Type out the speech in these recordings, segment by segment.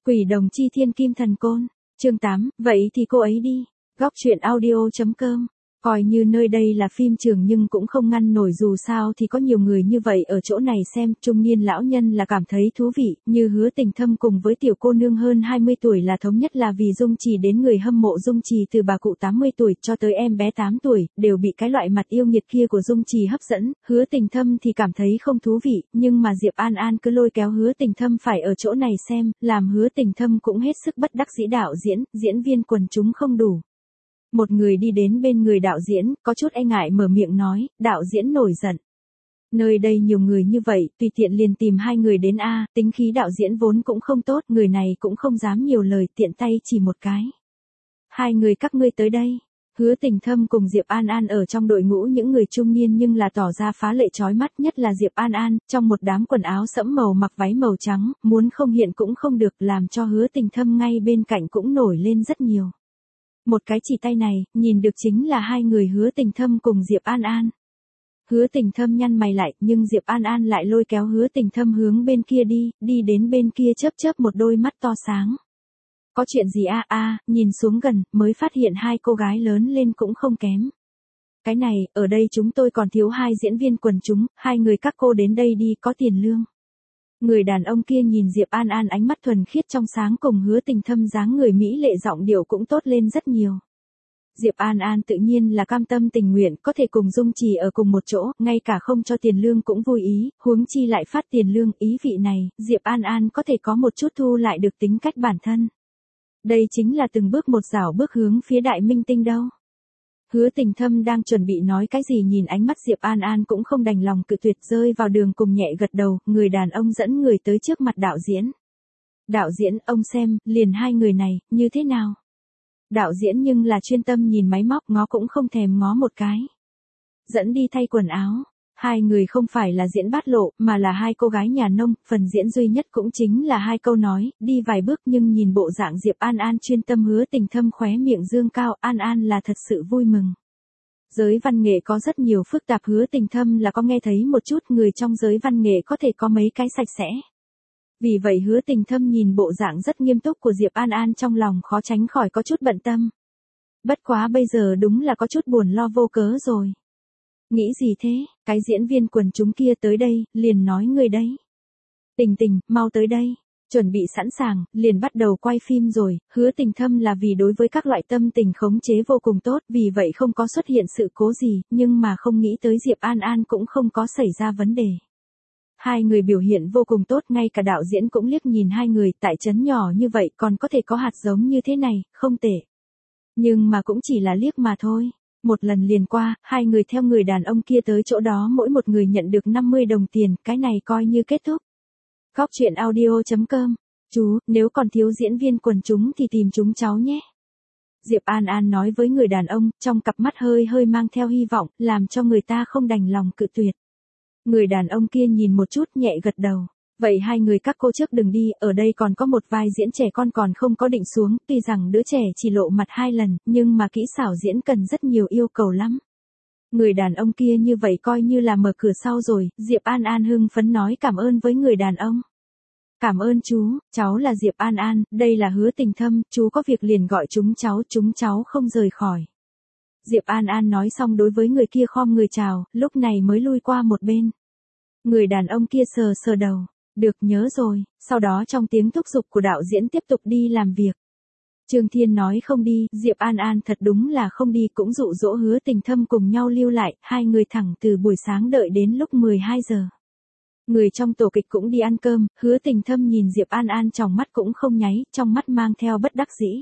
Quỷ đồng chi thiên kim thần côn. Chương 8, vậy thì cô ấy đi. Góc truyện audio.com. Coi như nơi đây là phim trường nhưng cũng không ngăn nổi, dù sao thì có nhiều người như vậy ở chỗ này xem. Trung niên lão nhân là cảm thấy thú vị, như Hứa Tình Thâm cùng với tiểu cô nương hơn 20 tuổi là thống nhất là vì Dung Trì, đến người hâm mộ Dung Trì từ bà cụ 80 tuổi cho tới em bé 8 tuổi, đều bị cái loại mặt yêu nghiệt kia của Dung Trì hấp dẫn. Hứa Tình Thâm thì cảm thấy không thú vị, nhưng mà Diệp An An cứ lôi kéo Hứa Tình Thâm phải ở chỗ này xem, làm Hứa Tình Thâm cũng hết sức bất đắc dĩ. Đạo diễn viên quần chúng không đủ. Một người đi đến bên người đạo diễn, có chút e ngại mở miệng nói, đạo diễn nổi giận. Nơi đây nhiều người như vậy, tùy tiện liền tìm hai người đến a. Tính khí đạo diễn vốn cũng không tốt, người này cũng không dám nhiều lời, tiện tay chỉ một cái. Hai người các ngươi tới đây. Hứa Tình Thâm cùng Diệp An An ở trong đội ngũ những người trung niên nhưng là tỏ ra phá lệ chói mắt, nhất là Diệp An An, trong một đám quần áo sẫm màu mặc váy màu trắng, muốn không hiện cũng không được, làm cho Hứa Tình Thâm ngay bên cạnh cũng nổi lên rất nhiều. Một cái chỉ tay này, nhìn được chính là hai người Hứa Tình Thâm cùng Diệp An An. Hứa Tình Thâm nhăn mày lại, nhưng Diệp An An lại lôi kéo Hứa Tình Thâm hướng bên kia đi đến bên kia chớp chớp một đôi mắt to sáng. Có chuyện gì a? Nhìn xuống gần, mới phát hiện hai cô gái lớn lên cũng không kém. Cái này, ở đây chúng tôi còn thiếu hai diễn viên quần chúng, hai người các cô đến đây đi, có tiền lương. Người đàn ông kia nhìn Diệp An An ánh mắt thuần khiết trong sáng cùng Hứa Tình Thâm dáng người mỹ lệ, giọng điệu cũng tốt lên rất nhiều. Diệp An An tự nhiên là cam tâm tình nguyện, có thể cùng Dung Trì ở cùng một chỗ, ngay cả không cho tiền lương cũng vui ý, huống chi lại phát tiền lương, ý vị này, Diệp An An có thể có một chút thu lại được tính cách bản thân. Đây chính là từng bước một dạo bước hướng phía đại minh tinh đâu. Hứa Tình Thâm đang chuẩn bị nói cái gì, nhìn ánh mắt Diệp An An cũng không đành lòng cự tuyệt, rơi vào đường cùng nhẹ gật đầu. Người đàn ông dẫn người tới trước mặt đạo diễn. Đạo diễn, ông xem, liền hai người này, như thế nào? Đạo diễn nhưng là chuyên tâm nhìn máy móc, ngó cũng không thèm ngó một cái. Dẫn đi thay quần áo. Hai người không phải là diễn bát lộ, mà là hai cô gái nhà nông, phần diễn duy nhất cũng chính là hai câu nói, đi vài bước, nhưng nhìn bộ dạng Diệp An An chuyên tâm. Hứa Tình Thâm khóe miệng dương cao, An An là thật sự vui mừng. Giới văn nghệ có rất nhiều phức tạp, Hứa Tình Thâm là có nghe thấy một chút, người trong giới văn nghệ có thể có mấy cái sạch sẽ. Vì vậy Hứa Tình Thâm nhìn bộ dạng rất nghiêm túc của Diệp An An, trong lòng khó tránh khỏi có chút bận tâm. Bất quá bây giờ đúng là có chút buồn lo vô cớ rồi. Nghĩ gì thế, cái diễn viên quần chúng kia tới đây, liền nói người đấy. Tình Tình, mau tới đây. Chuẩn bị sẵn sàng, liền bắt đầu quay phim rồi. Hứa Tình Thâm là vì đối với các loại tâm tình khống chế vô cùng tốt, vì vậy không có xuất hiện sự cố gì, nhưng mà không nghĩ tới Diệp An An cũng không có xảy ra vấn đề. Hai người biểu hiện vô cùng tốt, ngay cả đạo diễn cũng liếc nhìn hai người, tại trấn nhỏ như vậy còn có thể có hạt giống như thế này, không tệ. Nhưng mà cũng chỉ là liếc mà thôi. Một lần liền qua, hai người theo người đàn ông kia tới chỗ đó, mỗi một người nhận được 50 đồng tiền, cái này coi như kết thúc. Góc truyện audio.com. Chú, nếu còn thiếu diễn viên quần chúng thì tìm chúng cháu nhé. Diệp An An nói với người đàn ông, trong cặp mắt hơi mang theo hy vọng, làm cho người ta không đành lòng cự tuyệt. Người đàn ông kia nhìn một chút, nhẹ gật đầu. Vậy hai người các cô trước đừng đi, ở đây còn có một vai diễn trẻ con còn không có định xuống, tuy rằng đứa trẻ chỉ lộ mặt 2 lần, nhưng mà kỹ xảo diễn cần rất nhiều yêu cầu lắm. Người đàn ông kia như vậy coi như là mở cửa sau rồi. Diệp An An hưng phấn nói cảm ơn với người đàn ông. Cảm ơn chú, cháu là Diệp An An, đây là Hứa Tình Thâm, chú có việc liền gọi chúng cháu không rời khỏi. Diệp An An nói xong đối với người kia khom người chào, lúc này mới lui qua một bên. Người đàn ông kia sờ đầu. Được, nhớ rồi. Sau đó trong tiếng thúc giục của đạo diễn tiếp tục đi làm việc. Trương Thiên nói không đi, Diệp An An thật đúng là không đi, cũng dụ dỗ Hứa Tình Thâm cùng nhau lưu lại, hai người thẳng từ buổi sáng đợi đến lúc 12 giờ. Người trong tổ kịch cũng đi ăn cơm, Hứa Tình Thâm nhìn Diệp An An trong mắt cũng không nháy, trong mắt mang theo bất đắc dĩ.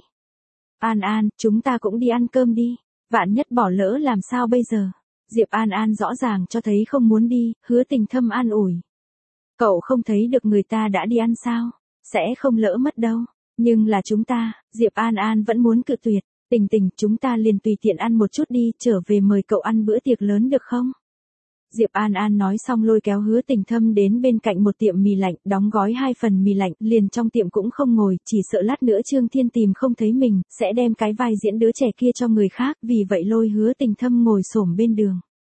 An An, chúng ta cũng đi ăn cơm đi, vạn nhất bỏ lỡ làm sao bây giờ? Diệp An An rõ ràng cho thấy không muốn đi, Hứa Tình Thâm an ủi. Cậu không thấy được người ta đã đi ăn sao? Sẽ không lỡ mất đâu. Nhưng là chúng ta, Diệp An An vẫn muốn cự tuyệt. Tình Tình, chúng ta liền tùy tiện ăn một chút đi, trở về mời cậu ăn bữa tiệc lớn được không? Diệp An An nói xong lôi kéo Hứa Tình Thâm đến bên cạnh một tiệm mì lạnh, đóng gói 2 phần mì lạnh, liền trong tiệm cũng không ngồi, chỉ sợ lát nữa Trương Thiên tìm không thấy mình, sẽ đem cái vai diễn đứa trẻ kia cho người khác, vì vậy lôi Hứa Tình Thâm ngồi xổm bên đường.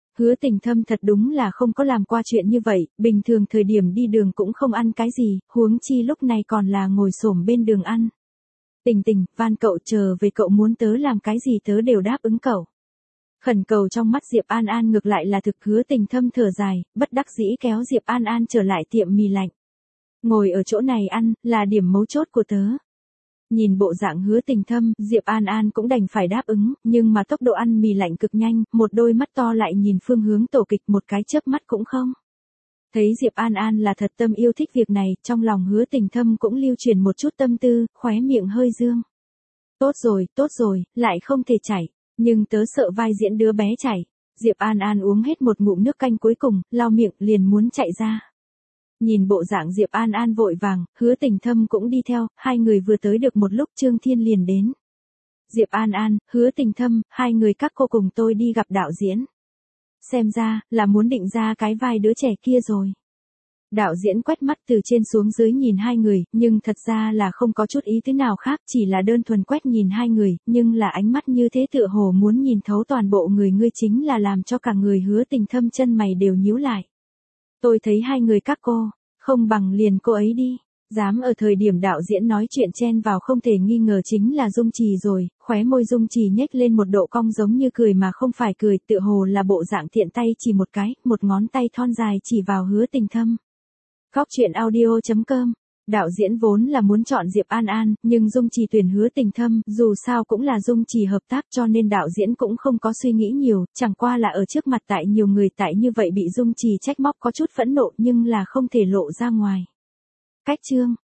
Hứa Tình Thâm thật đúng là không có làm qua chuyện như vậy, bình thường thời điểm đi đường cũng không ăn cái gì, huống chi lúc này còn là ngồi xổm bên đường ăn. Tình Tình, van cậu chờ về, cậu muốn tớ làm cái gì tớ đều đáp ứng cậu. Khẩn cầu trong mắt Diệp An An ngược lại là thực. Hứa Tình Thâm thở dài, bất đắc dĩ kéo Diệp An An trở lại tiệm mì lạnh. Ngồi ở chỗ này ăn, là điểm mấu chốt của tớ. Nhìn bộ dạng Hứa Tình Thâm, Diệp An An cũng đành phải đáp ứng, nhưng mà tốc độ ăn mì lạnh cực nhanh, một đôi mắt to lại nhìn phương hướng tổ kịch một cái chớp mắt cũng không. Thấy Diệp An An là thật tâm yêu thích việc này, trong lòng Hứa Tình Thâm cũng lưu truyền một chút tâm tư, khóe miệng hơi dương. Tốt rồi, lại không thể chảy, nhưng tớ sợ vai diễn đứa bé chảy. Diệp An An uống hết một ngụm nước canh cuối cùng, lau miệng liền muốn chạy ra. Nhìn bộ dạng Diệp An An vội vàng, Hứa Tình Thâm cũng đi theo, hai người vừa tới được một lúc Trương Thiên liền đến. Diệp An An, Hứa Tình Thâm, hai người các cô cùng tôi đi gặp đạo diễn. Xem ra, là muốn định ra cái vai đứa trẻ kia rồi. Đạo diễn quét mắt từ trên xuống dưới nhìn hai người, nhưng thật ra là không có chút ý thế nào khác, chỉ là đơn thuần quét nhìn hai người, nhưng là ánh mắt như thế tựa hồ muốn nhìn thấu toàn bộ người ngươi, chính là làm cho cả người Hứa Tình Thâm chân mày đều nhíu lại. Tôi thấy hai người các cô, không bằng liền cô ấy đi. Dám ở thời điểm đạo diễn nói chuyện chen vào không thể nghi ngờ chính là Dung Trì rồi, khóe môi Dung Trì nhếch lên một độ cong giống như cười mà không phải cười, tựa hồ là bộ dạng thiện tay chỉ một cái, một ngón tay thon dài chỉ vào Hứa Tình Thâm. Góc truyện audio.com. Đạo diễn vốn là muốn chọn Diệp An An, nhưng Dung Trì tuyển Hứa Tình Thâm, dù sao cũng là Dung Trì hợp tác cho nên đạo diễn cũng không có suy nghĩ nhiều, chẳng qua là ở trước mặt tại nhiều người tại như vậy bị Dung Trì trách móc có chút phẫn nộ nhưng là không thể lộ ra ngoài. Cách chương